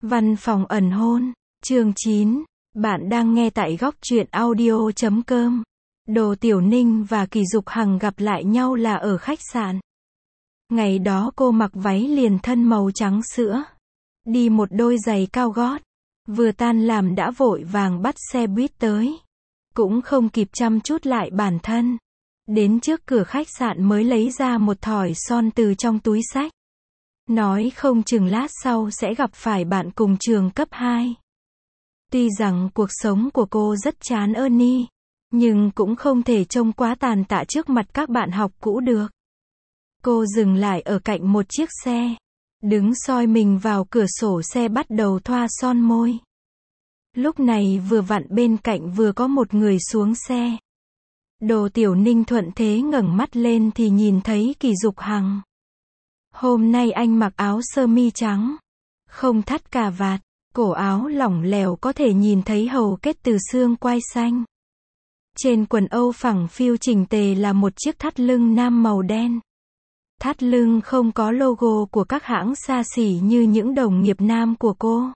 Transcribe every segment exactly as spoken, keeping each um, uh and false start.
Văn phòng ẩn hôn, chương chín. Bạn đang nghe tại góc truyện audio chấm com. Đồ Tiểu Ninh và Kỳ Dục Hằng gặp lại nhau là ở khách sạn. Ngày đó cô mặc váy liền thân màu trắng sữa, đi một đôi giày cao gót, vừa tan làm đã vội vàng bắt xe buýt tới. Cũng không kịp chăm chút lại bản thân. Đến trước cửa khách sạn mới lấy ra một thỏi son từ trong túi xách. Nói không chừng lát sau sẽ gặp phải bạn cùng trường cấp hai. Tuy rằng cuộc sống của cô rất chán Ernie, nhưng cũng không thể trông quá tàn tạ trước mặt các bạn học cũ được. Cô dừng lại ở cạnh một chiếc xe, đứng soi mình vào cửa sổ xe bắt đầu thoa son môi. Lúc này vừa vặn bên cạnh vừa có một người xuống xe. Đồ Tiểu Ninh thuận thế ngẩng mắt lên thì nhìn thấy Kỳ Dục Hằng. Hôm nay anh mặc áo sơ mi trắng, không thắt cà vạt, cổ áo lỏng lẻo có thể nhìn thấy hầu kết từ xương quai xanh. Trên quần âu phẳng phiu chỉnh tề là một chiếc thắt lưng nam màu đen. Thắt lưng không có logo của các hãng xa xỉ như những đồng nghiệp nam của cô.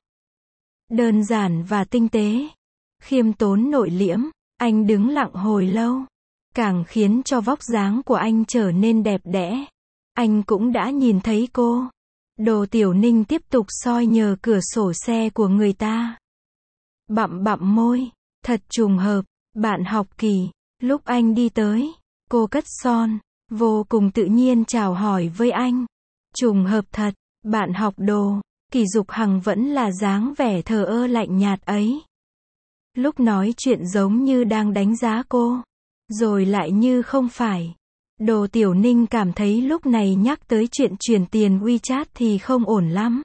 Đơn giản và tinh tế, khiêm tốn nội liễm, anh đứng lặng hồi lâu, càng khiến cho vóc dáng của anh trở nên đẹp đẽ. Anh cũng đã nhìn thấy cô. Đồ Tiểu Ninh tiếp tục soi nhờ cửa sổ xe của người ta. Bặm bặm môi, thật trùng hợp, bạn học Kỳ. Lúc anh đi tới, cô cất son, vô cùng tự nhiên chào hỏi với anh. Trùng hợp thật, bạn học Đồ. Kỳ Dục Hằng vẫn là dáng vẻ thờ ơ lạnh nhạt ấy. Lúc nói chuyện giống như đang đánh giá cô, rồi lại như không phải. Đồ Tiểu Ninh cảm thấy lúc này nhắc tới chuyện chuyển tiền WeChat thì không ổn lắm.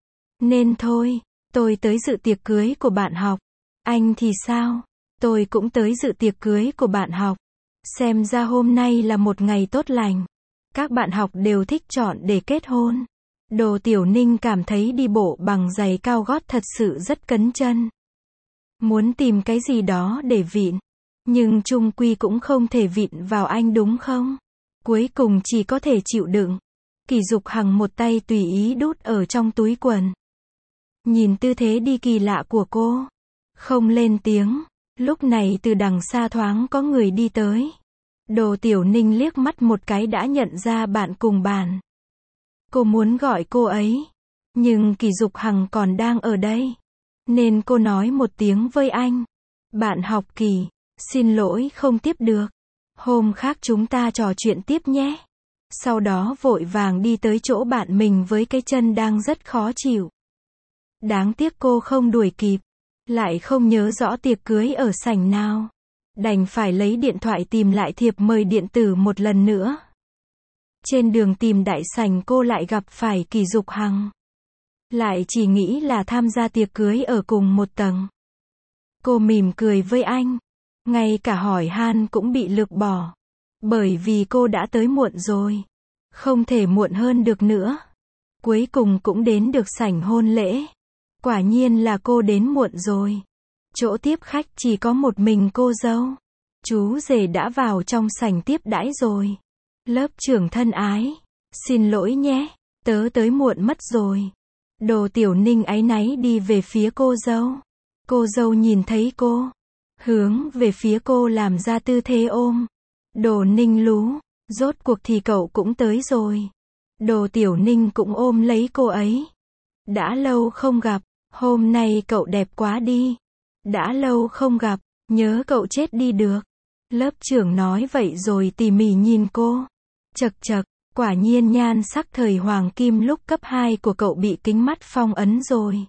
Nên thôi, tôi tới dự tiệc cưới của bạn học. Anh thì sao? Tôi cũng tới dự tiệc cưới của bạn học. Xem ra hôm nay là một ngày tốt lành. Các bạn học đều thích chọn để kết hôn. Đồ Tiểu Ninh cảm thấy đi bộ bằng giày cao gót thật sự rất cấn chân. Muốn tìm cái gì đó để vịn, nhưng chung quy cũng không thể vịn vào anh đúng không? Cuối cùng chỉ có thể chịu đựng. Kỳ Dục Hằng một tay tùy ý đút ở trong túi quần. Nhìn tư thế đi kỳ lạ của cô, không lên tiếng. Lúc này từ đằng xa thoáng có người đi tới. Đồ Tiểu Ninh liếc mắt một cái đã nhận ra bạn cùng bàn. Cô muốn gọi cô ấy, nhưng Kỳ Dục Hằng còn đang ở đây, nên cô nói một tiếng với anh. Bạn học Kỳ, xin lỗi không tiếp được. Hôm khác chúng ta trò chuyện tiếp nhé. Sau đó vội vàng đi tới chỗ bạn mình với cái chân đang rất khó chịu. Đáng tiếc cô không đuổi kịp, lại không nhớ rõ tiệc cưới ở sảnh nào. Đành phải lấy điện thoại tìm lại thiệp mời điện tử một lần nữa. Trên đường tìm đại sảnh cô lại gặp phải Kỳ Dục Hằng. Lại chỉ nghĩ là tham gia tiệc cưới ở cùng một tầng. Cô mỉm cười với anh. Ngay cả hỏi han cũng bị lược bỏ. Bởi vì cô đã tới muộn rồi. Không thể muộn hơn được nữa. Cuối cùng cũng đến được sảnh hôn lễ. Quả nhiên là cô đến muộn rồi. Chỗ tiếp khách chỉ có một mình cô dâu. Chú rể đã vào trong sảnh tiếp đãi rồi. Lớp trưởng thân ái. Xin lỗi nhé, tớ tới muộn mất rồi. Đồ Tiểu Ninh áy náy đi về phía cô dâu. Cô dâu nhìn thấy cô, hướng về phía cô làm ra tư thế ôm. Đồ Ninh lú, rốt cuộc thì cậu cũng tới rồi. Đồ Tiểu Ninh cũng ôm lấy cô ấy. Đã lâu không gặp, hôm nay cậu đẹp quá đi. Đã lâu không gặp, nhớ cậu chết đi được. Lớp trưởng nói vậy rồi tỉ mỉ nhìn cô. Chật chật, quả nhiên nhan sắc thời hoàng kim lúc cấp hai của cậu bị kính mắt phong ấn rồi.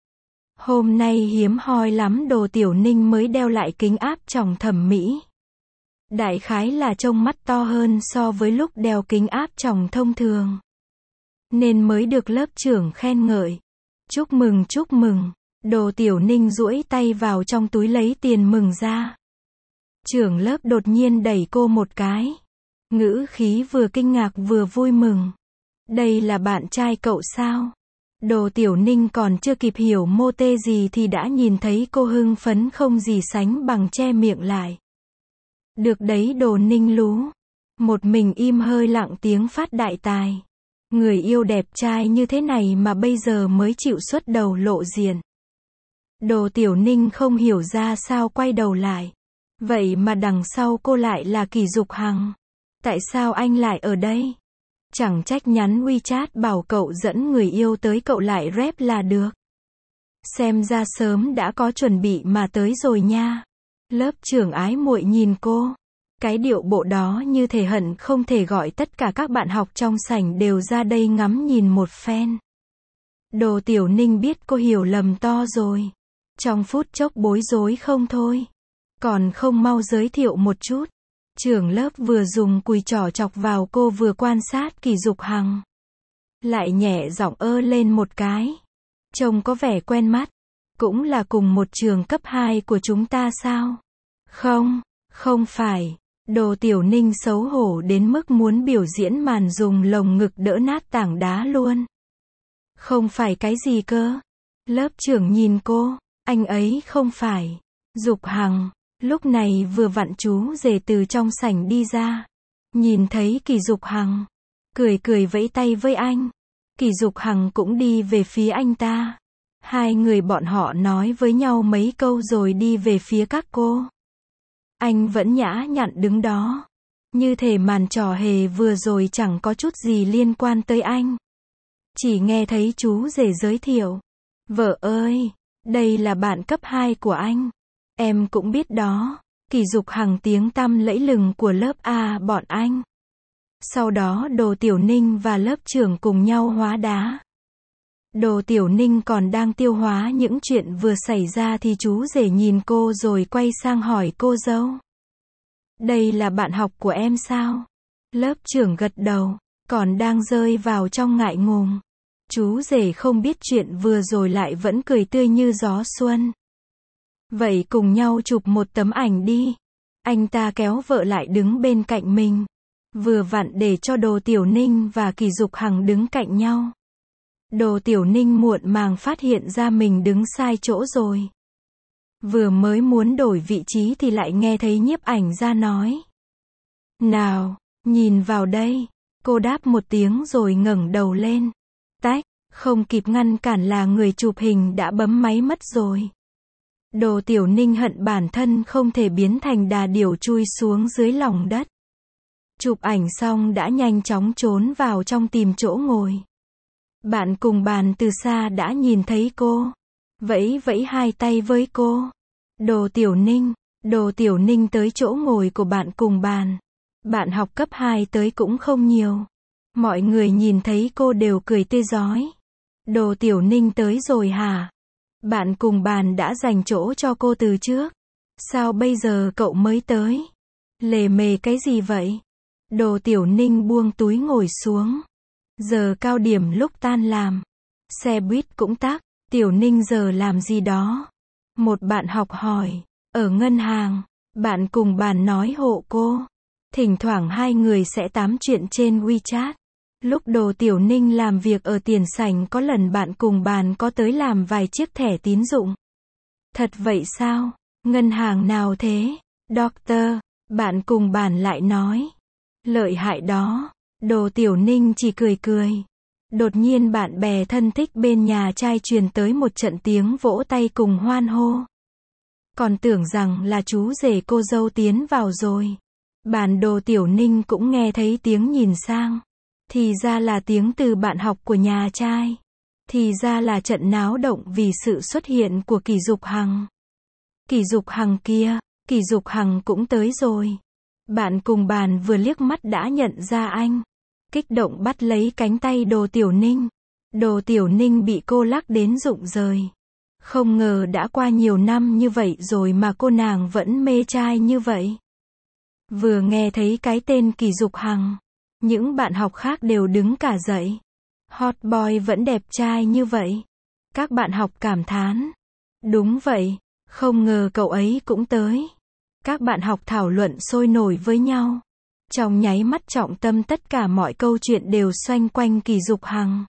Hôm nay hiếm hoi lắm Đồ Tiểu Ninh mới đeo lại kính áp tròng thẩm mỹ. Đại khái là trông mắt to hơn so với lúc đeo kính áp tròng thông thường. Nên mới được lớp trưởng khen ngợi. Chúc mừng chúc mừng. Đồ Tiểu Ninh duỗi tay vào trong túi lấy tiền mừng ra. Trưởng lớp đột nhiên đẩy cô một cái. Ngữ khí vừa kinh ngạc vừa vui mừng. Đây là bạn trai cậu sao? Đồ Tiểu Ninh còn chưa kịp hiểu mô tê gì thì đã nhìn thấy cô hưng phấn không gì sánh bằng che miệng lại. Được đấy Đồ Ninh lú. Một mình im hơi lặng tiếng phát đại tài. Người yêu đẹp trai như thế này mà bây giờ mới chịu xuất đầu lộ diện. Đồ Tiểu Ninh không hiểu ra sao quay đầu lại. Vậy mà đằng sau cô lại là Kỳ Dục Hằng. Tại sao anh lại ở đây? Chẳng trách nhắn WeChat bảo cậu dẫn người yêu tới cậu lại rep là được. Xem ra sớm đã có chuẩn bị mà tới rồi nha. Lớp trưởng ái muội nhìn cô. Cái điệu bộ đó như thể hận không thể gọi tất cả các bạn học trong sảnh đều ra đây ngắm nhìn một phen. Đồ Tiểu Ninh biết cô hiểu lầm to rồi. Trong phút chốc bối rối không thôi. Còn không mau giới thiệu một chút. Trưởng lớp vừa dùng cùi trỏ chọc vào cô vừa quan sát Kỳ Dục Hằng. Lại nhẹ giọng ơ lên một cái. Trông có vẻ quen mắt. Cũng là cùng một trường cấp hai của chúng ta sao? Không, không phải. Đồ Tiểu Ninh xấu hổ đến mức muốn biểu diễn màn dùng lồng ngực đỡ nát tảng đá luôn. Không phải cái gì cơ? Lớp trưởng nhìn cô. Anh ấy không phải. Dục Hằng. Lúc này vừa vặn chú rể từ trong sảnh đi ra. Nhìn thấy Kỳ Dục Hằng. Cười cười vẫy tay với anh. Kỳ Dục Hằng cũng đi về phía anh ta. Hai người bọn họ nói với nhau mấy câu rồi đi về phía các cô. Anh vẫn nhã nhặn đứng đó. Như thể màn trò hề vừa rồi chẳng có chút gì liên quan tới anh. Chỉ nghe thấy chú rể giới thiệu. Vợ ơi, đây là bạn cấp hai của anh. Em cũng biết đó. Kỳ Dục Hằng tiếng tăm lẫy lừng của lớp A bọn anh. Sau đó Đồ Tiểu Ninh và lớp trưởng cùng nhau hóa đá. Đồ Tiểu Ninh còn đang tiêu hóa những chuyện vừa xảy ra thì chú rể nhìn cô rồi quay sang hỏi cô dâu. Đây là bạn học của em sao? Lớp trưởng gật đầu, còn đang rơi vào trong ngại ngùng. Chú rể không biết chuyện vừa rồi lại vẫn cười tươi như gió xuân. Vậy cùng nhau chụp một tấm ảnh đi. Anh ta kéo vợ lại đứng bên cạnh mình. Vừa vặn để cho Đồ Tiểu Ninh và Kỳ Dục Hằng đứng cạnh nhau. Đồ Tiểu Ninh muộn màng phát hiện ra mình đứng sai chỗ rồi. Vừa mới muốn đổi vị trí thì lại nghe thấy nhiếp ảnh ra nói. Nào, nhìn vào đây. Cô đáp một tiếng rồi ngẩng đầu lên. Tách, không kịp ngăn cản là người chụp hình đã bấm máy mất rồi. Đồ Tiểu Ninh hận bản thân không thể biến thành đà điểu chui xuống dưới lòng đất. Chụp ảnh xong đã nhanh chóng trốn vào trong tìm chỗ ngồi. Bạn cùng bàn từ xa đã nhìn thấy cô. Vẫy vẫy hai tay với cô. Đồ Tiểu Ninh. Đồ Tiểu Ninh tới chỗ ngồi của bạn cùng bàn. Bạn học cấp hai tới cũng không nhiều. Mọi người nhìn thấy cô đều cười tươi rói. Đồ Tiểu Ninh tới rồi hả? Bạn cùng bàn đã dành chỗ cho cô từ trước. Sao bây giờ cậu mới tới? Lề mề cái gì vậy? Đồ Tiểu Ninh buông túi ngồi xuống. Giờ cao điểm lúc tan làm. Xe buýt cũng tắc. Tiểu Ninh giờ làm gì đó? Một bạn học hỏi. Ở ngân hàng. Bạn cùng bàn nói hộ cô. Thỉnh thoảng hai người sẽ tám chuyện trên WeChat. Lúc Đồ Tiểu Ninh làm việc ở tiền sảnh có lần bạn cùng bàn có tới làm vài chiếc thẻ tín dụng. Thật vậy sao? Ngân hàng nào thế? Doctor. Bạn cùng bàn lại nói. Lợi hại đó. Đồ Tiểu Ninh chỉ cười cười. Đột nhiên bạn bè thân thích bên nhà trai truyền tới một trận tiếng vỗ tay cùng hoan hô. Còn tưởng rằng là chú rể cô dâu tiến vào rồi. Bàn Đồ Tiểu Ninh cũng nghe thấy tiếng nhìn sang. Thì ra là tiếng từ bạn học của nhà trai. Thì ra là trận náo động vì sự xuất hiện của Kỳ Dục Hằng. Kỳ Dục Hằng kia, Kỳ Dục Hằng cũng tới rồi. Bạn cùng bàn vừa liếc mắt đã nhận ra anh. Kích động bắt lấy cánh tay Đồ Tiểu Ninh. Đồ Tiểu Ninh bị cô lắc đến rụng rời. Không ngờ đã qua nhiều năm như vậy rồi mà cô nàng vẫn mê trai như vậy. Vừa nghe thấy cái tên Kỳ Dục Hằng, những bạn học khác đều đứng cả dậy. Hot boy vẫn đẹp trai như vậy. Các bạn học cảm thán. Đúng vậy, không ngờ cậu ấy cũng tới. Các bạn học thảo luận sôi nổi với nhau. Trong nháy mắt trọng tâm tất cả mọi câu chuyện đều xoay quanh Kỳ Dục Hằng.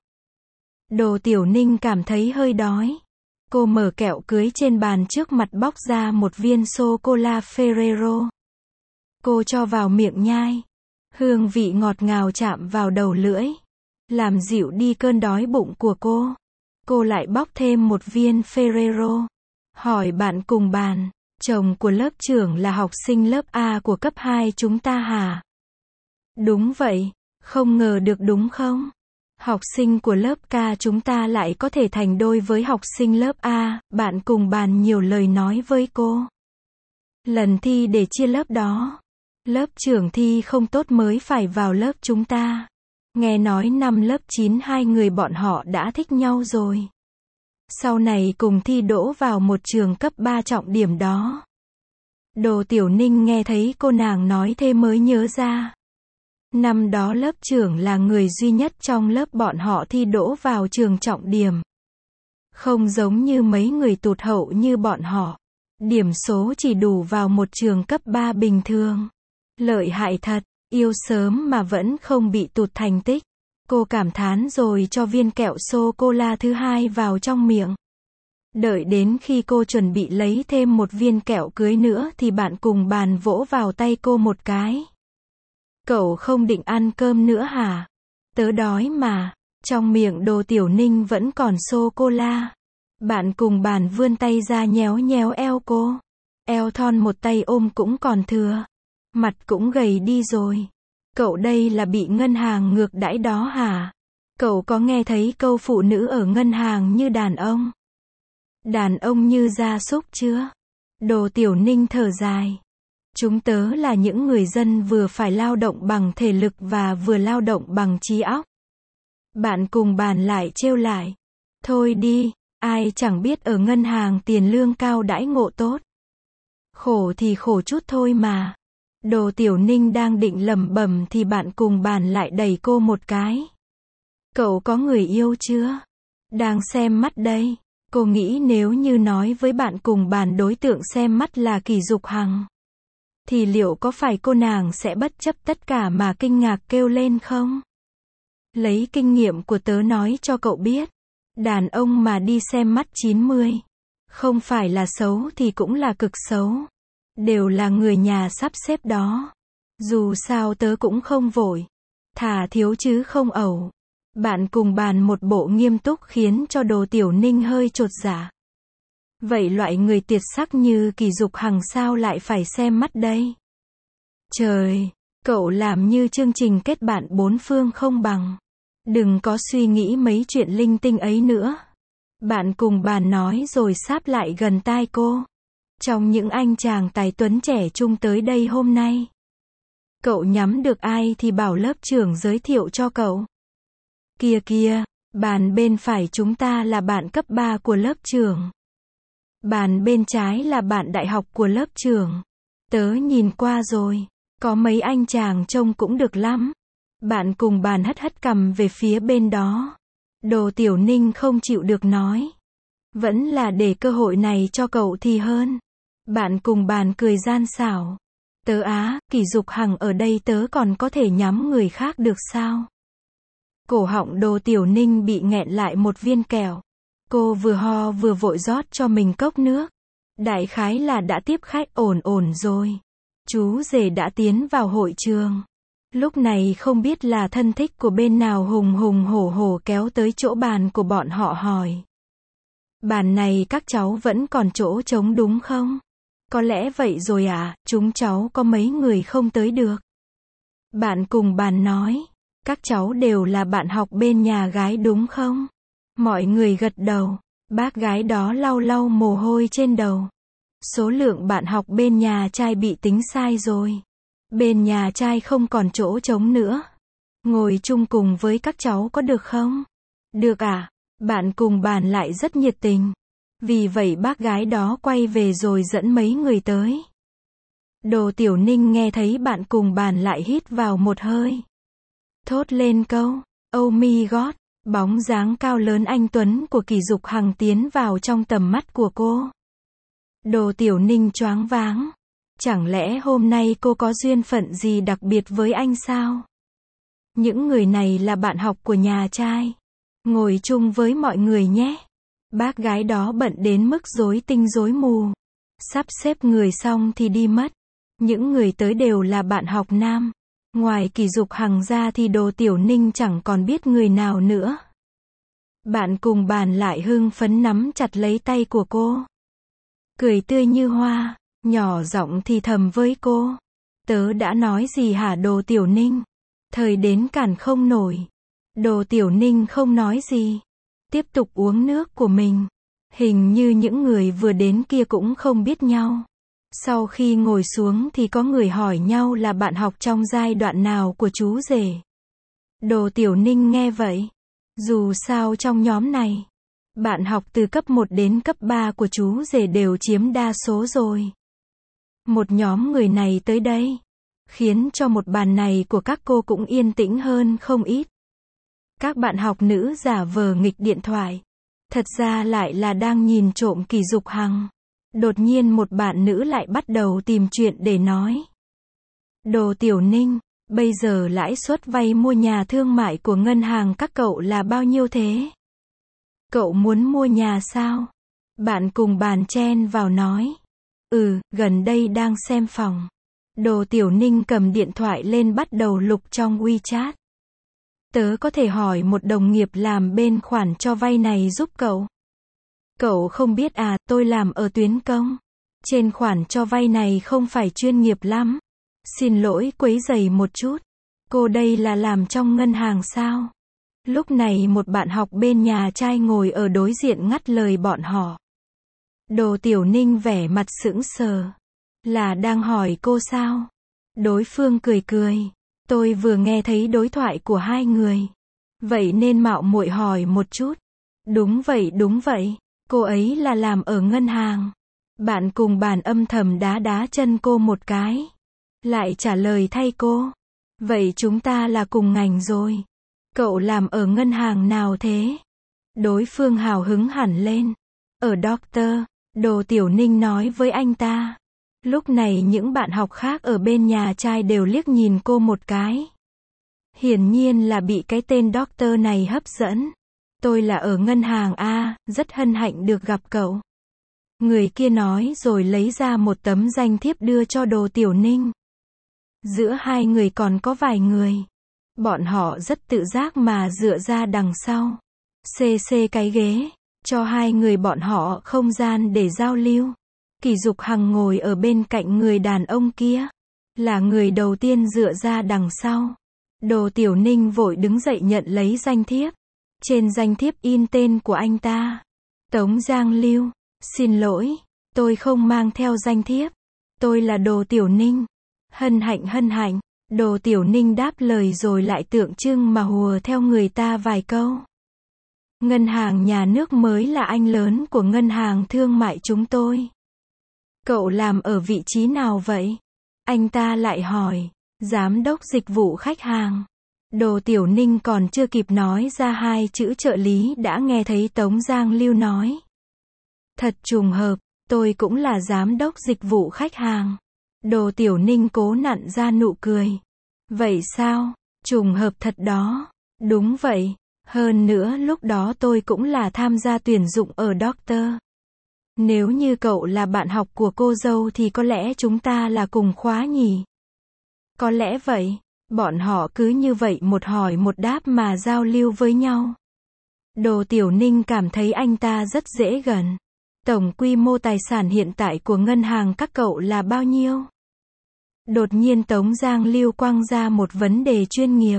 Đồ Tiểu Ninh cảm thấy hơi đói. Cô mở kẹo cưới trên bàn trước mặt bóc ra một viên sô-cô-la Ferrero. Cô cho vào miệng nhai. Hương vị ngọt ngào chạm vào đầu lưỡi. làm dịu đi cơn đói bụng của cô. Cô lại bóc thêm một viên Ferrero. Hỏi bạn cùng bàn, chồng của lớp trưởng là học sinh lớp A của cấp hai chúng ta hả? Đúng vậy, không ngờ được đúng không? Học sinh của lớp K chúng ta lại có thể thành đôi với học sinh lớp A, bạn cùng bàn nhiều lời nói với cô. Lần thi để chia lớp đó, lớp trưởng thi không tốt mới phải vào lớp chúng ta. Nghe nói năm lớp chín hai người bọn họ đã thích nhau rồi. Sau này cùng thi đỗ vào một trường cấp ba trọng điểm đó. Đồ Tiểu Ninh nghe thấy cô nàng nói thế mới nhớ ra. Năm đó lớp trưởng là người duy nhất trong lớp bọn họ thi đỗ vào trường trọng điểm. Không giống như mấy người tụt hậu như bọn họ. Điểm số chỉ đủ vào một trường cấp ba bình thường. Lợi hại thật, yêu sớm mà vẫn không bị tụt thành tích. Cô cảm thán rồi cho viên kẹo sô-cô-la thứ hai vào trong miệng. Đợi đến khi cô chuẩn bị lấy thêm một viên kẹo cưới nữa thì bạn cùng bàn vỗ vào tay cô một cái. Cậu không định ăn cơm nữa hả? Tớ đói mà. Trong miệng Đồ Tiểu Ninh vẫn còn sô-cô-la. Bạn cùng bàn vươn tay ra nhéo nhéo eo cô. Eo thon một tay ôm cũng còn thừa. Mặt cũng gầy đi rồi. Cậu đây là bị ngân hàng ngược đãi đó hả? Cậu có nghe thấy câu phụ nữ ở ngân hàng như đàn ông? Đàn ông như gia súc chưa? Đồ Tiểu Ninh thở dài. Chúng tớ là những người dân vừa phải lao động bằng thể lực và vừa lao động bằng trí óc. Bạn cùng bàn lại trêu lại. Thôi đi, ai chẳng biết ở ngân hàng tiền lương cao đãi ngộ tốt. Khổ thì khổ chút thôi mà. Đồ Tiểu Ninh đang định lẩm bẩm thì bạn cùng bàn lại đẩy cô một cái. Cậu có người yêu chưa? Đang xem mắt đây. Cô nghĩ nếu như nói với bạn cùng bàn đối tượng xem mắt là Kỷ Dục Hằng, thì liệu có phải cô nàng sẽ bất chấp tất cả mà kinh ngạc kêu lên không? Lấy kinh nghiệm của tớ nói cho cậu biết. Đàn ông mà đi xem mắt chín mươi, không phải là xấu thì cũng là cực xấu. Đều là người nhà sắp xếp đó. Dù sao tớ cũng không vội. Thà thiếu chứ không ẩu. Bạn cùng bàn một bộ nghiêm túc khiến cho Đồ Tiểu Ninh hơi chột dạ. Vậy loại người tiệt sắc như Kỷ Dục Hằng sao lại phải xem mắt đây? Trời, cậu làm như chương trình kết bạn bốn phương không bằng. Đừng có suy nghĩ mấy chuyện linh tinh ấy nữa. Bạn cùng bàn nói rồi sáp lại gần tai cô. Trong những anh chàng tài tuấn trẻ trung tới đây hôm nay, cậu nhắm được ai thì bảo lớp trưởng giới thiệu cho cậu. Kia kia, bàn bên phải chúng ta là bạn cấp ba của lớp trưởng. Bàn bên trái là bạn đại học của lớp trưởng. Tớ nhìn qua rồi, có mấy anh chàng trông cũng được lắm. Bạn cùng bàn hất hất cằm về phía bên đó. Đồ Tiểu Ninh không chịu được nói. Vẫn là để cơ hội này cho cậu thì hơn. Bạn cùng bàn cười gian xảo. Tớ á, Kỷ Dục Hằng ở đây tớ còn có thể nhắm người khác được sao? Cổ họng Đồ Tiểu Ninh bị nghẹn lại một viên kẹo. Cô vừa ho vừa vội rót cho mình cốc nước. Đại khái là đã tiếp khách ổn ổn rồi. Chú rể đã tiến vào hội trường. Lúc này không biết là thân thích của bên nào hùng hùng hổ hổ kéo tới chỗ bàn của bọn họ hỏi. Bàn này các cháu vẫn còn chỗ trống đúng không? Có lẽ vậy rồi à, chúng cháu có mấy người không tới được. Bạn cùng bàn nói. Các cháu đều là bạn học bên nhà gái đúng không? Mọi người gật đầu. Bác gái đó lau lau mồ hôi trên đầu. Số lượng bạn học bên nhà trai bị tính sai rồi. Bên nhà trai không còn chỗ trống nữa. Ngồi chung cùng với các cháu có được không? Được à? Bạn cùng bàn lại rất nhiệt tình. Vì vậy bác gái đó quay về rồi dẫn mấy người tới. Đồ Tiểu Ninh nghe thấy bạn cùng bàn lại hít vào một hơi. Thốt lên câu, oh my god, bóng dáng cao lớn anh tuấn của Kỷ Dục Hằng tiến vào trong tầm mắt của cô. Đồ Tiểu Ninh choáng váng. Chẳng lẽ hôm nay cô có duyên phận gì đặc biệt với anh sao? Những người này là bạn học của nhà trai. Ngồi chung với mọi người nhé. Bác gái đó bận đến mức rối tinh rối mù. Sắp xếp người xong thì đi mất. Những người tới đều là bạn học nam. Ngoài Kỳ Dục Hằng ra thì Đồ Tiểu Ninh chẳng còn biết người nào nữa. Bạn cùng bàn lại hưng phấn nắm chặt lấy tay của cô. Cười tươi như hoa, nhỏ giọng thì thầm với cô. Tớ đã nói gì hả Đồ Tiểu Ninh? Thời đến cản không nổi. Đồ Tiểu Ninh không nói gì. Tiếp tục uống nước của mình. Hình như những người vừa đến kia cũng không biết nhau. Sau khi ngồi xuống thì có người hỏi nhau là bạn học trong giai đoạn nào của chú rể. Đồ Tiểu Ninh nghe vậy. Dù sao trong nhóm này, bạn học từ cấp một đến cấp ba của chú rể đều chiếm đa số rồi. Một nhóm người này tới đây, khiến cho một bàn này của các cô cũng yên tĩnh hơn không ít. Các bạn học nữ giả vờ nghịch điện thoại. Thật ra lại là đang nhìn trộm Kỳ Dục Hằng. Đột nhiên một bạn nữ lại bắt đầu tìm chuyện để nói. Đồ Tiểu Ninh, bây giờ lãi suất vay mua nhà thương mại của ngân hàng các cậu là bao nhiêu thế? Cậu muốn mua nhà sao? Bạn cùng bàn chen vào nói. Ừ, gần đây đang xem phòng. Đồ Tiểu Ninh cầm điện thoại lên bắt đầu lục trong WeChat. Tớ có thể hỏi một đồng nghiệp làm bên khoản cho vay này giúp cậu. Cậu không biết à, tôi làm ở tuyến công. Trên khoản cho vay này không phải chuyên nghiệp lắm. Xin lỗi quấy rầy một chút. Cô đây là làm trong ngân hàng sao? Lúc này một bạn học bên nhà trai ngồi ở đối diện ngắt lời bọn họ. Đồ Tiểu Ninh vẻ mặt sững sờ. Là đang hỏi cô sao? Đối phương cười cười. Tôi vừa nghe thấy đối thoại của hai người. Vậy nên mạo muội hỏi một chút. Đúng vậy đúng vậy. Cô ấy là làm ở ngân hàng. Bạn cùng bàn âm thầm đá đá chân cô một cái. Lại trả lời thay cô. Vậy chúng ta là cùng ngành rồi. Cậu làm ở ngân hàng nào thế? Đối phương hào hứng hẳn lên. Ở Doctor, Đồ Tiểu Ninh nói với anh ta. Lúc này những bạn học khác ở bên nhà trai đều liếc nhìn cô một cái. Hiển nhiên là bị cái tên Doctor này hấp dẫn. Tôi là ở ngân hàng A, rất hân hạnh được gặp cậu. Người kia nói rồi lấy ra một tấm danh thiếp đưa cho Đồ Tiểu Ninh. Giữa hai người còn có vài người. Bọn họ rất tự giác mà dựa ra đằng sau. Xê xê cái ghế, cho hai người bọn họ không gian để giao lưu. Kỳ Dục Hằng ngồi ở bên cạnh người đàn ông kia. Là người đầu tiên dựa ra đằng sau. Đồ Tiểu Ninh vội đứng dậy nhận lấy danh thiếp. Trên danh thiếp in tên của anh ta. Tống Giang Lưu. Xin lỗi, tôi không mang theo danh thiếp. Tôi là Đồ Tiểu Ninh. Hân hạnh hân hạnh. Đồ Tiểu Ninh đáp lời rồi lại tượng trưng mà hùa theo người ta vài câu. Ngân hàng nhà nước mới là anh lớn của ngân hàng thương mại chúng tôi. Cậu làm ở vị trí nào vậy? Anh ta lại hỏi. Giám đốc dịch vụ khách hàng. Đồ Tiểu Ninh còn chưa kịp nói ra hai chữ trợ lý đã nghe thấy Tống Giang Lưu nói. Thật trùng hợp, tôi cũng là giám đốc dịch vụ khách hàng. Đồ Tiểu Ninh cố nặn ra nụ cười. Vậy sao? Trùng hợp thật đó. Đúng vậy. Hơn nữa lúc đó tôi cũng là tham gia tuyển dụng ở Doctor. Nếu như cậu là bạn học của cô dâu thì có lẽ chúng ta là cùng khóa nhỉ? Có lẽ vậy. Bọn họ cứ như vậy một hỏi một đáp mà giao lưu với nhau. Đồ Tiểu Ninh cảm thấy anh ta rất dễ gần. Tổng quy mô tài sản hiện tại của ngân hàng các cậu là bao nhiêu? Đột nhiên Tống Giang Lưu quăng ra một vấn đề chuyên nghiệp.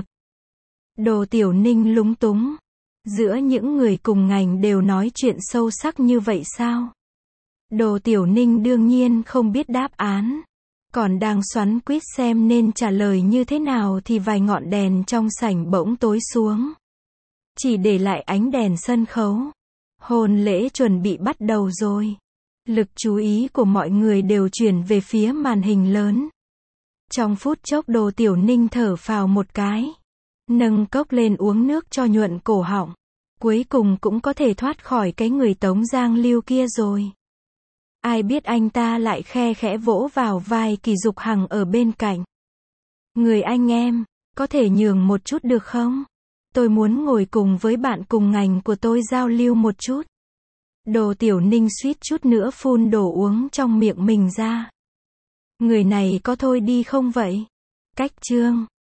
Đồ Tiểu Ninh lúng túng. Giữa những người cùng ngành đều nói chuyện sâu sắc như vậy sao? Đồ Tiểu Ninh đương nhiên không biết đáp án. Còn đang xoắn quýt xem nên trả lời như thế nào thì vài ngọn đèn trong sảnh bỗng tối xuống. Chỉ để lại ánh đèn sân khấu. Hôn lễ chuẩn bị bắt đầu rồi. Lực chú ý của mọi người đều chuyển về phía màn hình lớn. Trong phút chốc Đồ Tiểu Ninh thở phào một cái. Nâng cốc lên uống nước cho nhuận cổ họng. Cuối cùng cũng có thể thoát khỏi cái người Tống Giang Lưu kia rồi. Ai biết anh ta lại khe khẽ vỗ vào vai Kỳ Dục Hằng ở bên cạnh. Người anh em, có thể nhường một chút được không? Tôi muốn ngồi cùng với bạn cùng ngành của tôi giao lưu một chút. Đồ Tiểu Ninh suýt chút nữa phun đồ uống trong miệng mình ra. Người này có thôi đi không vậy? Cách chương